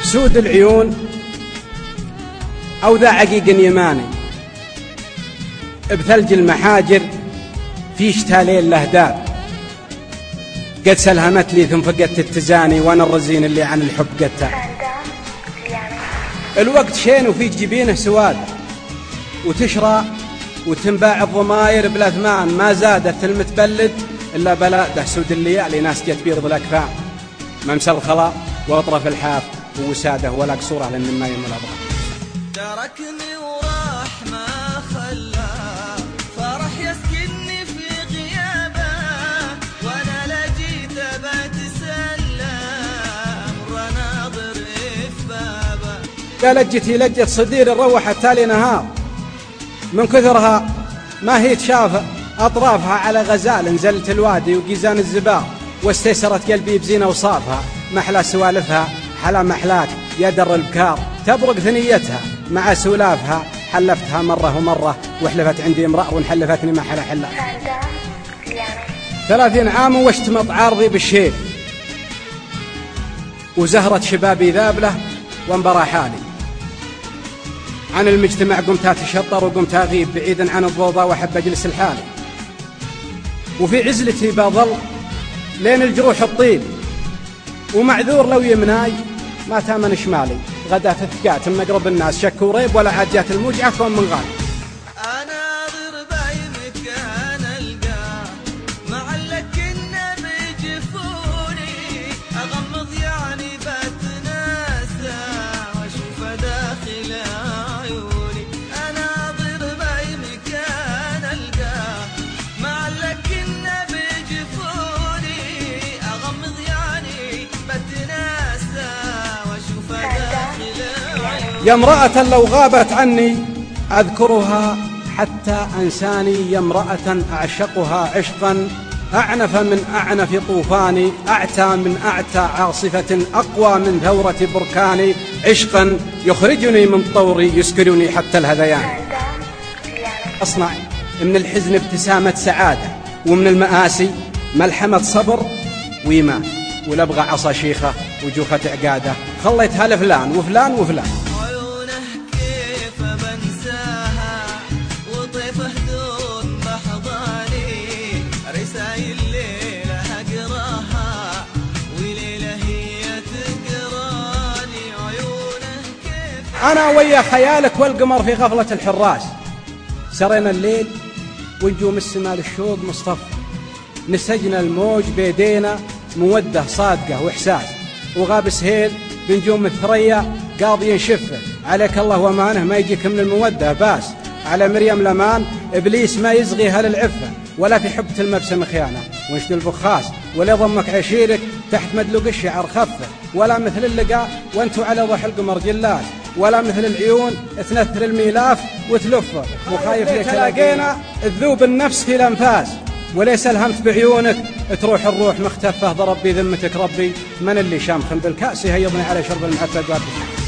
سود العيون أو ذا عقيق يماني بثلج المحاجر في شتا ليل له داب قد سلهمت لي ثم فقدت التزاني وانا الرزين اللي عن الحب قد تاب. الوقت شين وفي جبينه سواد وتشرى وتنباع الضماير بلا ثمان ما زادت المتبلد إلا بلاده سود الليالي ناس جت بيرض الأكفان ممسى الخلاء واطرف الحاف ووساده ولا قصوره لأن ما يم الأضرار. تركني وراح ما خلى فرح يسكنني في غيابه وانا لجيت بتسلى امر ناظر في بابه. يا لجتي لجت صدير روحت تالي نهار من كثرها ما هي تشاف أطرافها على غزال نزلت الوادي وقيزان الزبار واستيسرت قلبي بزينة وصافها محلى سوالفها حلا محلاك يا در البكار تبرق ثنيتها مع سولافها حلفتها مرة ومرة وحلفت عندي امرأة ونحلفتني ما حلا حلا 30 عام واشتمط عارضي بالشيب وزهرة شبابي ذابلة وانبرى حالي عن المجتمع قمت أتشطر وقمت أغيب بعيدا عن الضوضاء وأحب أجلس الحالي وفي عزلتي بظل لين الجروح الطيب ومعذور لو يمناي ما تامن شمالي غدا في الثقات مقرب الناس شك وريب ولا عاد جات الموجعة فهم من غالي. أنا أضر بعينك أنا ألقاه معلك النبي جفوني أغمض يعني بتناسى وأشوف داخل عيوني. أنا أضر بعينك أنا ألقاه معلك النبي جفوني أغمض يعني بتناسى وأشوف داخل عيوني. يا امرأة لو غابت عني أذكرها حتى أنساني يا امرأة أعشقها عشقا أعنف من أعنف طوفاني أعتى من أعتى عاصفة أقوى من ثورة بركاني عشقا يخرجني من طوري يسكرني حتى الهذيان. أصنع من الحزن ابتسامة سعادة ومن المآسي ملحمة صبر وإيمان ولا أبغى عصا شيخة وجوفة عقادة خليتها لفلان وفلان وفلان. عيونه كيف بنساها وطيفه دون بحضاني رسايل ليلة أقراها وليلة هي تقراني. عيونه كيف أنا ويا خيالك والقمر في غفلة الحراس سرينا الليل ونجوم السماء للشوق مصطفى نسجنا الموج بيدينا مودة صادقة وإحساس وغاب سهيل بنجوم الثريا قاضي ينشفه عليك الله ومانه ما يجيك من المودة باس على مريم لمان إبليس ما يزغيها للعفة ولا في حبة المبسم خيانة وانشد البخاس ولا ضمك عشيرك تحت مدلوق الشعر خفه ولا مثل اللقاء وانتو على ضح القمر جلاس ولا مثل العيون تنثر الميلاف وتلفه وخايف لك لقينا الذوب النفس في الأنفاس وليس الهمت بعيونك تروح الروح مختفة ضرب بذمتك ربي من اللي شامخ بالكأس يهيضني على شرب المحفل